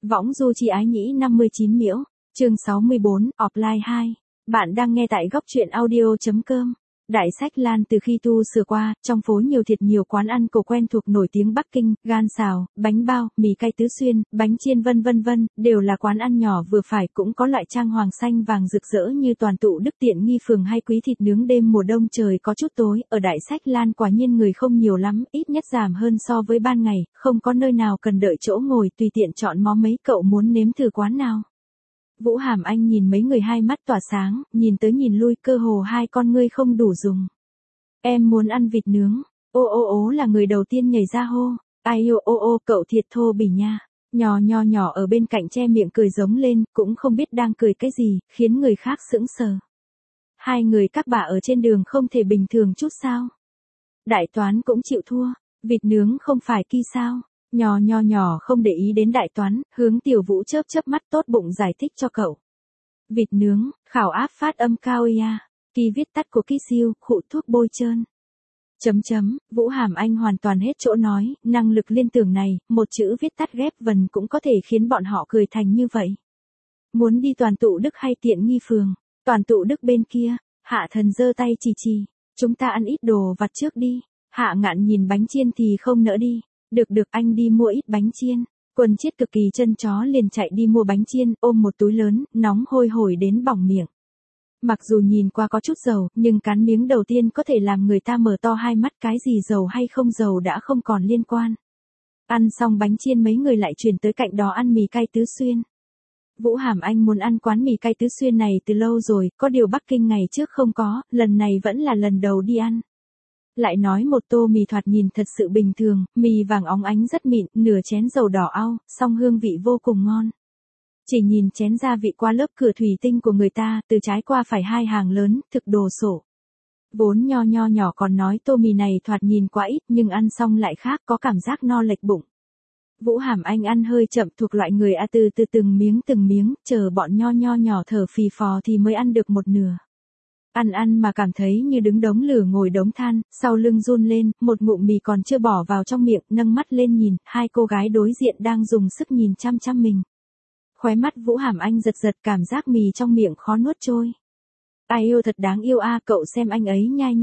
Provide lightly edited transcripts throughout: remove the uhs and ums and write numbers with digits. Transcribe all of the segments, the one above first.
Võng du chi ái nhĩ 59 miễu, chương 64, offline 2. Bạn đang nghe tại góc truyện audio.com. Đại Sách Lan từ khi tu sửa qua, trong phố nhiều thiệt nhiều quán ăn cổ quen thuộc nổi tiếng Bắc Kinh, gan xào, bánh bao, mì cay Tứ Xuyên, bánh chiên vân vân, đều là quán ăn nhỏ vừa phải, cũng có loại trang hoàng xanh vàng rực rỡ như Toàn Tụ Đức Tiện Nghi Phường hay Quý Thịt Nướng. Đêm mùa đông trời có chút tối, ở Đại Sách Lan quả nhiên người không nhiều lắm, ít nhất giảm hơn so với ban ngày, không có nơi nào cần đợi chỗ ngồi, tùy tiện chọn món mấy. Cậu muốn nếm thử quán nào? Vũ Hàm Anh nhìn mấy người hai mắt tỏa sáng, nhìn tới nhìn lui, cơ hồ hai con ngươi không đủ dùng. Em muốn ăn vịt nướng. Ô là người đầu tiên nhảy ra hô. Ai ô, cậu thiệt thô bỉ nha. Nhỏ ở bên cạnh che miệng cười giống lên, cũng không biết đang cười cái gì, khiến người khác sững sờ. Hai người các bà ở trên đường không thể bình thường chút sao? Đại Toán cũng chịu thua, vịt nướng không phải kỳ sao? Nhỏ không để ý đến Đại Toán, hướng Tiểu Vũ chớp mắt, tốt bụng giải thích cho cậu. Vịt nướng, khảo áp phát âm cao ya, kỳ viết tắt của ký siêu, khụ thuốc bôi trơn. Vũ Hàm Anh hoàn toàn hết chỗ nói, năng lực liên tưởng này, một chữ viết tắt ghép vần cũng có thể khiến bọn họ cười thành như vậy. Muốn đi Toàn Tụ Đức hay Tiện Nghi Phường? Toàn Tụ Đức bên kia. Hạ Thần giơ tay chỉ, chúng ta ăn ít đồ vặt trước đi. Hạ Ngạn nhìn bánh chiên thì không nỡ đi. Được anh đi mua ít bánh chiên. Quân Chiết cực kỳ chân chó liền chạy đi mua bánh chiên, ôm một túi lớn, nóng hôi hổi đến bỏng miệng. Mặc dù nhìn qua có chút dầu, nhưng cắn miếng đầu tiên có thể làm người ta mở to hai mắt, cái gì dầu hay không dầu đã không còn liên quan. Ăn xong bánh chiên mấy người lại chuyển tới cạnh đó ăn mì cay Tứ Xuyên. Vũ Hàm Anh muốn ăn quán mì cay Tứ Xuyên này từ lâu rồi, có điều Bắc Kinh ngày trước không có, lần này vẫn là lần đầu đi ăn. Lại nói một tô mì thoạt nhìn thật sự bình thường, mì vàng óng ánh rất mịn, nửa chén dầu đỏ au, song hương vị vô cùng ngon. Chỉ nhìn chén gia vị qua lớp cửa thủy tinh của người ta, từ trái qua phải hai hàng lớn, thực đồ sổ. Vốn nhỏ còn nói tô mì này thoạt nhìn quá ít, nhưng ăn xong lại khác, có cảm giác no lệch bụng. Vũ Hàm Anh ăn hơi chậm, thuộc loại người từ từng miếng, chờ bọn nhỏ thở phì phò thì mới ăn được một nửa. Ăn mà cảm thấy như đứng đống lửa ngồi đống than, sau lưng run lên, một ngụm mì còn chưa bỏ vào trong miệng, nâng mắt lên nhìn, hai cô gái đối diện đang dùng sức nhìn chăm mình. Khóe mắt Vũ Hàm Anh giật, cảm giác mì trong miệng khó nuốt trôi. Ai yêu thật đáng yêu a, cậu xem anh ấy nhai.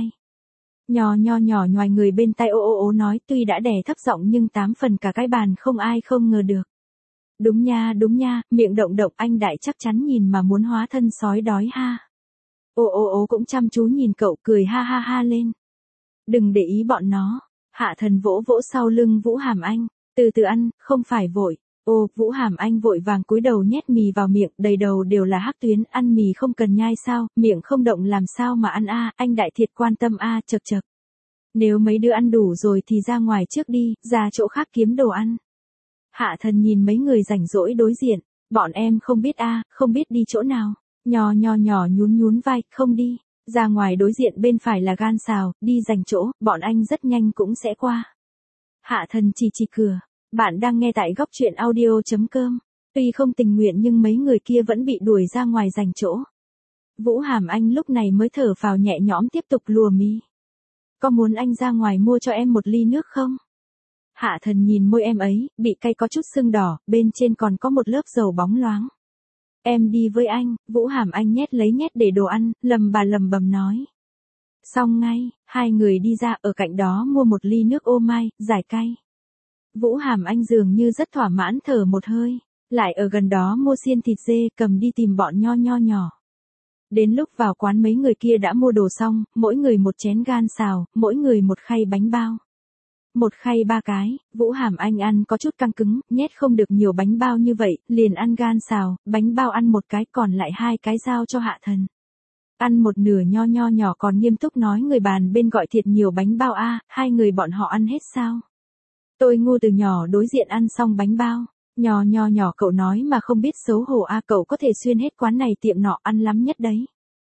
Nhỏ nhoài người bên tai ô nói, tuy đã đè thấp giọng nhưng 8 phần cả cái bàn không ai không ngờ được. Đúng nha, miệng động anh Đại chắc chắn nhìn mà muốn hóa thân sói đói ha. Ô cũng chăm chú nhìn cậu, cười ha lên. Đừng để ý bọn nó. Hạ Thần vỗ sau lưng Vũ Hàm Anh. Từ từ ăn, không phải vội. Vũ Hàm Anh vội vàng cúi đầu nhét mì vào miệng, đầy đầu đều là hắc tuyến, ăn mì không cần nhai sao, miệng không động làm sao mà ăn a, anh Đại thiệt quan tâm a, chật. Nếu mấy đứa ăn đủ rồi thì ra ngoài trước đi, ra chỗ khác kiếm đồ ăn. Hạ Thần nhìn mấy người rảnh rỗi đối diện, bọn em không biết không biết đi chỗ nào. Nhỏ nhún vai, không đi. Ra ngoài đối diện bên phải là gan xào, đi dành chỗ, bọn anh rất nhanh cũng sẽ qua. Hạ Thần chỉ cửa. Bạn đang nghe tại góc truyện audio.com. Tuy không tình nguyện nhưng mấy người kia vẫn bị đuổi ra ngoài dành chỗ. Vũ Hàm Anh lúc này mới thở phào nhẹ nhõm tiếp tục lùa mì. Có muốn anh ra ngoài mua cho em một ly nước không? Hạ Thần nhìn môi em ấy, bị cay có chút sưng đỏ, bên trên còn có một lớp dầu bóng loáng. Em đi với anh. Vũ Hàm Anh nhét để đồ ăn, lầm bầm nói. Xong ngay, hai người đi ra, ở cạnh đó mua một ly nước ô mai, giải cay. Vũ Hàm Anh dường như rất thỏa mãn thở một hơi, lại ở gần đó mua xiên thịt dê, cầm đi tìm bọn nhỏ. Đến lúc vào quán mấy người kia đã mua đồ xong, mỗi người một chén gan xào, mỗi người một khay bánh bao. Một khay 3 cái, Vũ Hàm Anh ăn có chút căng cứng, nhét không được nhiều bánh bao như vậy, liền ăn gan xào, bánh bao ăn một cái, còn lại 2 cái giao cho Hạ Thần. Ăn một nửa nhỏ còn nghiêm túc nói người bàn bên gọi thiệt nhiều bánh bao a, hai người bọn họ ăn hết sao? Tôi ngu từ nhỏ đối diện ăn xong bánh bao. Nhỏ cậu nói mà không biết xấu hổ a, cậu có thể xuyên hết quán này tiệm nọ ăn lắm nhất đấy.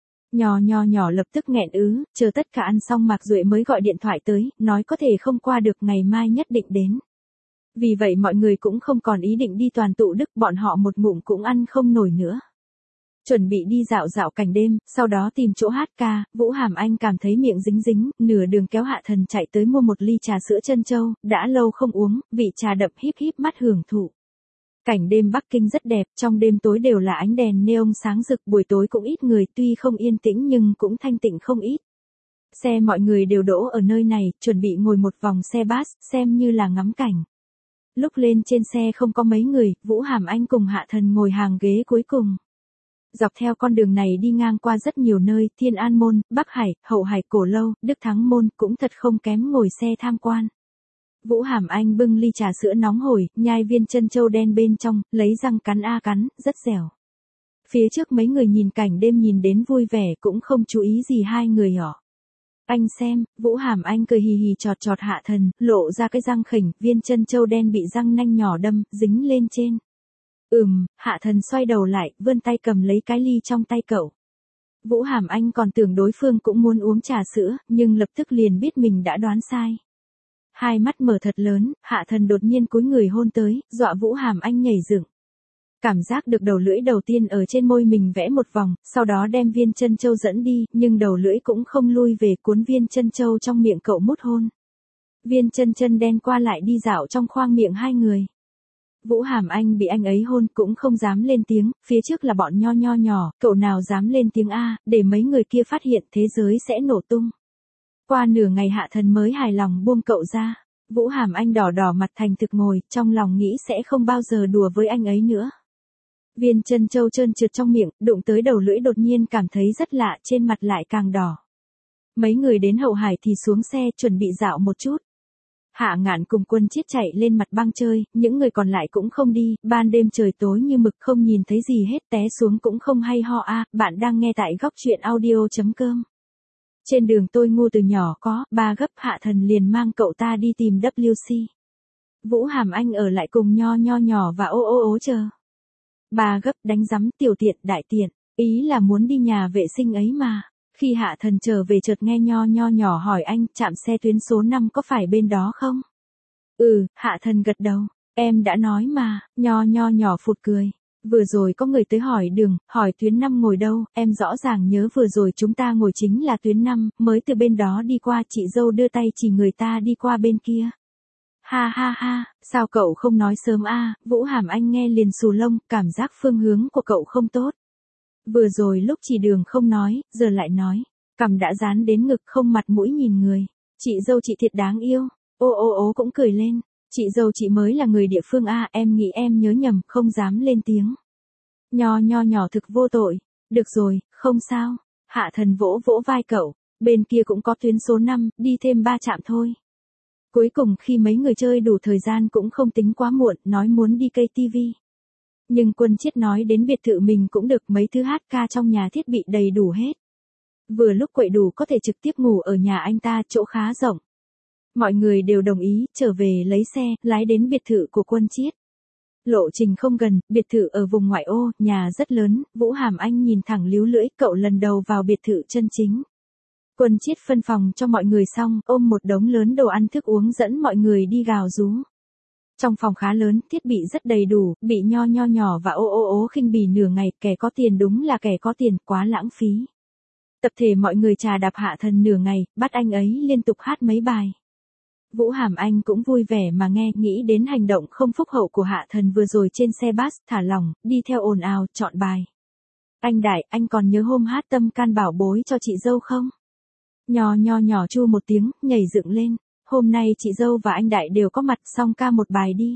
Nhỏ lập tức nghẹn chờ tất cả ăn xong Mạc Duệ mới gọi điện thoại tới, nói có thể không qua được, ngày mai nhất định đến. Vì vậy mọi người cũng không còn ý định đi Toàn Tụ Đức, bọn họ một ngụm cũng ăn không nổi nữa. Chuẩn bị đi dạo cảnh đêm, sau đó tìm chỗ hát ca, Vũ Hàm Anh cảm thấy miệng dính, nửa đường kéo Hạ Thần chạy tới mua một ly trà sữa trân châu, đã lâu không uống, vị trà đậm híp mắt hưởng thụ. Cảnh đêm Bắc Kinh rất đẹp, trong đêm tối đều là ánh đèn neon sáng rực, buổi tối cũng ít người, tuy không yên tĩnh nhưng cũng thanh tịnh không ít. Xe mọi người đều đỗ ở nơi này, chuẩn bị ngồi một vòng xe bus, xem như là ngắm cảnh. Lúc lên trên xe không có mấy người, Vũ Hàm Anh cùng Hạ Thần ngồi hàng ghế cuối cùng. Dọc theo con đường này đi ngang qua rất nhiều nơi, Thiên An Môn, Bắc Hải, Hậu Hải Cổ Lâu, Đức Thắng Môn, cũng thật không kém ngồi xe tham quan. Vũ Hàm Anh bưng ly trà sữa nóng hổi, nhai viên trân châu đen bên trong, lấy răng cắn cắn, rất dẻo. Phía trước mấy người nhìn cảnh đêm nhìn đến vui vẻ cũng không chú ý gì hai người nhỏ. Anh xem, Vũ Hàm Anh cười hì hì chọt chọt Hạ Thần, lộ ra cái răng khỉnh, viên trân châu đen bị răng nanh nhỏ đâm, dính lên trên. Hạ Thần xoay đầu lại, vươn tay cầm lấy cái ly trong tay cậu. Vũ Hàm Anh còn tưởng đối phương cũng muốn uống trà sữa, nhưng lập tức liền biết mình đã đoán sai. Hai mắt mở thật lớn, Hạ Thần đột nhiên cúi người hôn tới, dọa Vũ Hàm Anh nhảy dựng. Cảm giác được đầu lưỡi đầu tiên ở trên môi mình vẽ một vòng, sau đó đem viên trân châu dẫn đi, nhưng đầu lưỡi cũng không lui về, cuốn viên trân châu trong miệng cậu mút hôn. Viên chân đen qua lại đi dạo trong khoang miệng hai người. Vũ Hàm Anh bị anh ấy hôn cũng không dám lên tiếng, phía trước là bọn nho nhỏ, cậu nào dám lên tiếng A, để mấy người kia phát hiện thế giới sẽ nổ tung. Qua nửa ngày Hạ Thần mới hài lòng buông cậu ra. Vũ Hàm Anh đỏ mặt thành thực ngồi, trong lòng nghĩ sẽ không bao giờ đùa với anh ấy nữa. Viên trân châu trơn trượt trong miệng, đụng tới đầu lưỡi đột nhiên cảm thấy rất lạ, trên mặt lại càng đỏ. Mấy người đến Hậu Hải thì xuống xe chuẩn bị dạo một chút. Hạ Ngạn cùng Quân Chiết chạy lên mặt băng chơi, những người còn lại cũng không đi, ban đêm trời tối như mực không nhìn thấy gì hết, té xuống cũng không hay ho a. Bạn đang nghe tại góc truyện audio.com. Trên đường tôi ngu từ nhỏ có, ba gấp, Hạ Thần liền mang cậu ta đi tìm WC. Vũ Hàm Anh ở lại cùng nho nhỏ và ô chờ. Ba gấp đánh rắm, tiểu tiện, đại tiện, ý là muốn đi nhà vệ sinh ấy mà. Khi Hạ Thần trở về chợt nghe nho nhỏ hỏi anh, trạm xe tuyến số 5 có phải bên đó không? Hạ Thần gật đầu, em đã nói mà, nho nhỏ phụt cười. Vừa rồi có người tới hỏi đường, hỏi tuyến 5 ngồi đâu, em rõ ràng nhớ vừa rồi chúng ta ngồi chính là tuyến 5, mới từ bên đó đi qua, chị dâu đưa tay chỉ người ta đi qua bên kia. Ha, sao cậu không nói sớm a? Vũ Hàm Anh nghe liền xù lông, cảm giác phương hướng của cậu không tốt. Vừa rồi lúc chỉ đường không nói, giờ lại nói, cằm đã dán đến ngực không mặt mũi nhìn người. Chị dâu chị thiệt đáng yêu. Ô cũng cười lên. Chị dâu chị mới là người địa phương a, em nghĩ em nhớ nhầm, không dám lên tiếng. Nho nhỏ thực vô tội. Được rồi, không sao. Hạ Thần vỗ vai cậu, bên kia cũng có tuyến số 5, đi thêm 3 trạm thôi. Cuối cùng khi mấy người chơi đủ thời gian cũng không tính quá muộn, nói muốn đi cây TV. Nhưng Quân Chiết nói đến biệt thự mình cũng được, mấy thứ hát ca trong nhà thiết bị đầy đủ hết. Vừa lúc quậy đủ có thể trực tiếp ngủ ở nhà anh ta, chỗ khá rộng. Mọi người đều đồng ý, trở về lấy xe, lái đến biệt thự của Quân Chiết. Lộ trình không gần, biệt thự ở vùng ngoại ô, nhà rất lớn, Vũ Hàm Anh nhìn thẳng líu lưỡi, cậu lần đầu vào biệt thự chân chính. Quân Chiết phân phòng cho mọi người xong, ôm một đống lớn đồ ăn thức uống dẫn mọi người đi gào rú. Trong phòng khá lớn, thiết bị rất đầy đủ, bị nho nhỏ và ô khinh bỉ nửa ngày, kẻ có tiền đúng là kẻ có tiền, quá lãng phí. Tập thể mọi người trà đạp Hạ Thần nửa ngày, bắt anh ấy liên tục hát mấy bài. Vũ Hàm Anh cũng vui vẻ mà nghe, nghĩ đến hành động không phúc hậu của Hạ Thần vừa rồi trên xe bus, thả lỏng, đi theo ồn ào, chọn bài. Anh Đại, anh còn nhớ hôm hát Tâm Can Bảo Bối cho chị dâu không? Nho nhỏ chu một tiếng, nhảy dựng lên. Hôm nay chị dâu và anh Đại đều có mặt, xong ca một bài đi.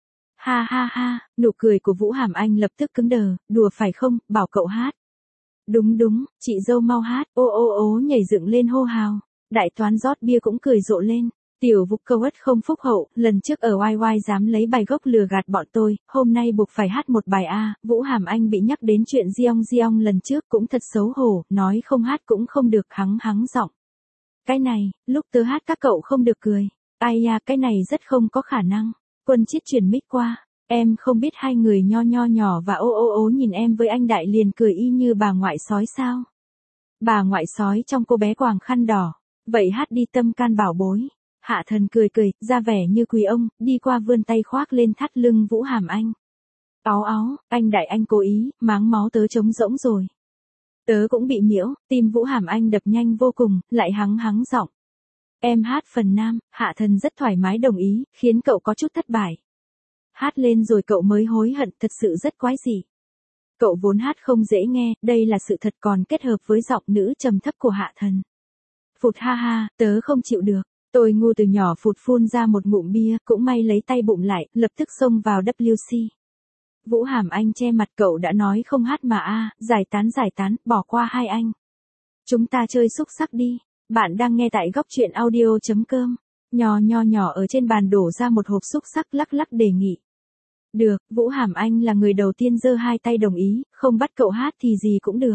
Ha, nụ cười của Vũ Hàm Anh lập tức cứng đờ, đùa phải không, bảo cậu hát. Đúng, chị dâu mau hát, ô nhảy dựng lên hô hào. Đại toán rót bia cũng cười rộ lên. Tiểu Vũ câu ất không phúc hậu, lần trước ở YY dám lấy bài gốc lừa gạt bọn tôi, hôm nay buộc phải hát một bài A. Vũ Hàm Anh bị nhắc đến chuyện Giong lần trước cũng thật xấu hổ, nói không hát cũng không được, hắng giọng. Cái này, lúc tớ hát các cậu không được cười. Ai da, cái này rất không có khả năng. Quân Chiết chuyển mic qua. Em không biết hai người nho nhỏ và ô nhìn em với anh Đại liền cười y như bà ngoại sói sao? Bà ngoại sói trong cô bé quàng khăn đỏ. Vậy hát đi Tâm Can Bảo Bối. Hạ Thần cười, ra vẻ như quý ông, đi qua vươn tay khoác lên thắt lưng Vũ Hàm Anh. Áo, anh Đại anh cố ý, máng máu tớ trống rỗng rồi. Tớ cũng bị nhiễu, tim Vũ Hàm Anh đập nhanh vô cùng, lại hắng giọng. Em hát phần nam, Hạ Thần rất thoải mái đồng ý, khiến cậu có chút thất bại. Hát lên rồi cậu mới hối hận, thật sự rất quái dị. Cậu vốn hát không dễ nghe, đây là sự thật còn kết hợp với giọng nữ trầm thấp của Hạ Thần. Phụt ha ha, tớ không chịu được. Tôi ngu từ nhỏ phụt phun ra một ngụm bia, cũng may lấy tay bụng lại, lập tức xông vào WC. Vũ Hàm Anh che mặt, cậu đã nói không hát mà giải tán, bỏ qua hai anh. Chúng ta chơi xúc sắc đi. Bạn đang nghe tại góc truyện audio.com. Nhỏ ở trên bàn đổ ra một hộp xúc sắc, lắc lắc đề nghị. Được, Vũ Hàm Anh là người đầu tiên giơ hai tay đồng ý, không bắt cậu hát thì gì cũng được.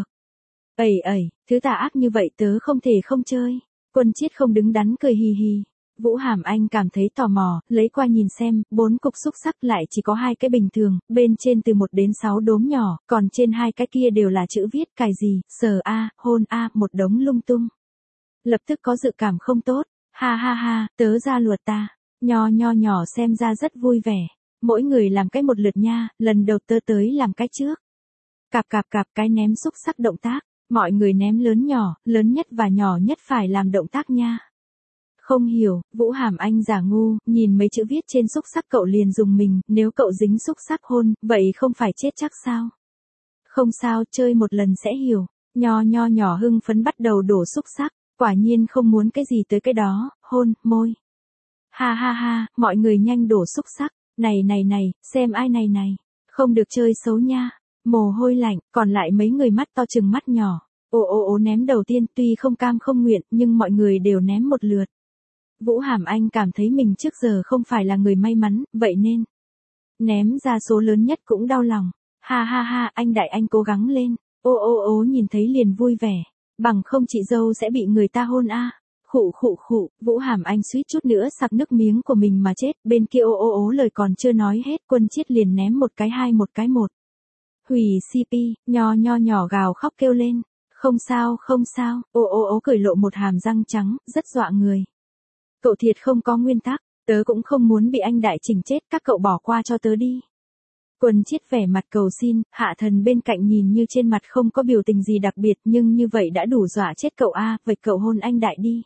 Thứ tà ác như vậy tớ không thể không chơi. Quân Chiết không đứng đắn cười hì hì. Vũ Hàm Anh cảm thấy tò mò, lấy qua nhìn xem, 4 cục xúc sắc lại chỉ có 2 cái bình thường, bên trên từ 1 đến 6 đốm nhỏ, còn trên 2 cái kia đều là chữ viết cài gì, sờ hôn một đống lung tung. Lập tức có dự cảm không tốt, ha, tớ ra luật ta. Nhỏ xem ra rất vui vẻ. Mỗi người làm cái một lượt nha, lần đầu tớ tới làm cái trước. Cạp cái ném xúc sắc động tác, mọi người ném lớn nhỏ, lớn nhất và nhỏ nhất phải làm động tác nha. Không hiểu, Vũ Hàm Anh giả ngu, nhìn mấy chữ viết trên xúc sắc cậu liền dùng mình, nếu cậu dính xúc sắc hôn, vậy không phải chết chắc sao? Không sao, chơi một lần sẽ hiểu. Nhỏ hưng phấn bắt đầu đổ xúc sắc, quả nhiên không muốn cái gì tới cái đó, hôn, môi. Ha, mọi người nhanh đổ xúc sắc, này, xem ai này, không được chơi xấu nha. Mồ hôi lạnh, còn lại mấy người mắt to chừng mắt nhỏ. Ồ ném đầu tiên, tuy không cam không nguyện, nhưng mọi người đều ném một lượt. Vũ Hàm Anh cảm thấy mình trước giờ không phải là người may mắn, vậy nên ném ra số lớn nhất cũng đau lòng. Ha, anh đại anh cố gắng lên. Ô nhìn thấy liền vui vẻ. Bằng không chị dâu sẽ bị người ta hôn Khụ, Vũ Hàm Anh suýt chút nữa sặc nước miếng của mình mà chết, bên kia ô lời còn chưa nói hết, Quân Chiết liền ném một cái hai một cái một. Hủy CP, nhỏ gào khóc kêu lên. Không sao, ô cười lộ một hàm răng trắng, rất dọa người. Cậu thiệt không có nguyên tắc, tớ cũng không muốn bị anh đại chỉnh chết, các cậu bỏ qua cho tớ đi. Quân Chiết vẻ mặt cầu xin, Hạ Thần bên cạnh nhìn như trên mặt không có biểu tình gì đặc biệt, nhưng như vậy đã đủ dọa chết cậu vậy cậu hôn anh đại đi.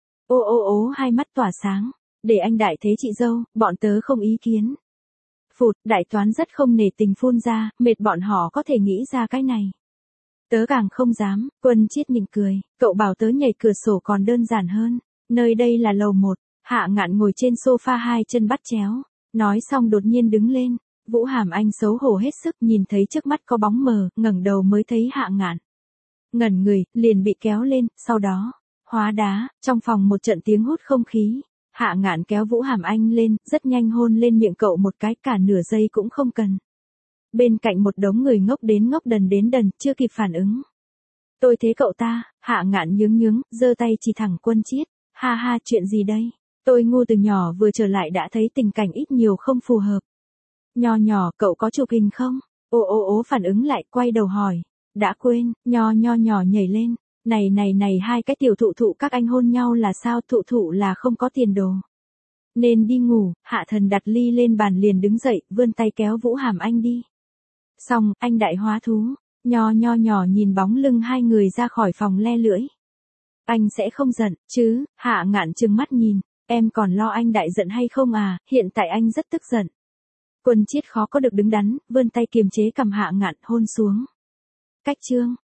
Ô hai mắt tỏa sáng, để anh đại thế chị dâu, bọn tớ không ý kiến. Phụt, đại toán rất không nể tình phun ra, mệt bọn họ có thể nghĩ ra cái này. Tớ càng không dám, Quân Chiết mỉm cười, cậu bảo tớ nhảy cửa sổ còn đơn giản hơn. Nơi đây là lầu 1, Hạ Ngạn ngồi trên sofa hai chân bắt chéo. Nói xong đột nhiên đứng lên, Vũ Hàm Anh xấu hổ hết sức nhìn thấy trước mắt có bóng mờ, ngẩng đầu mới thấy Hạ Ngạn. Ngẩn người, liền bị kéo lên, sau đó, hóa đá, trong phòng một trận tiếng hút không khí. Hạ Ngạn kéo Vũ Hàm Anh lên, rất nhanh hôn lên miệng cậu một cái, cả nửa giây cũng không cần. Bên cạnh một đống người ngốc đến ngốc đần đến đần, chưa kịp phản ứng. Tôi thế cậu ta, Hạ Ngạn nhướng, giơ tay chỉ thẳng Quân Chiết. Ha, chuyện gì đây? Tôi ngu từ nhỏ vừa trở lại đã thấy tình cảnh ít nhiều không phù hợp. Nhỏ, cậu có chụp hình không? Ô phản ứng lại, quay đầu hỏi. Đã quên, nhỏ nhảy lên. Này, hai cái tiểu thụ các anh hôn nhau là sao? Thụ là không có tiền đồ. Nên đi ngủ, Hạ Thần đặt ly lên bàn liền đứng dậy, vươn tay kéo Vũ Hàm Anh đi. Xong, anh đại hóa thú. Nhỏ nhìn bóng lưng hai người ra khỏi phòng le lưỡi. Anh sẽ không giận, chứ? Hạ Ngạn trừng mắt nhìn, em còn lo anh đại giận hay không hiện tại anh rất tức giận. Quân Chiết khó có được đứng đắn, vươn tay kiềm chế cầm Hạ Ngạn hôn xuống. Cách chương.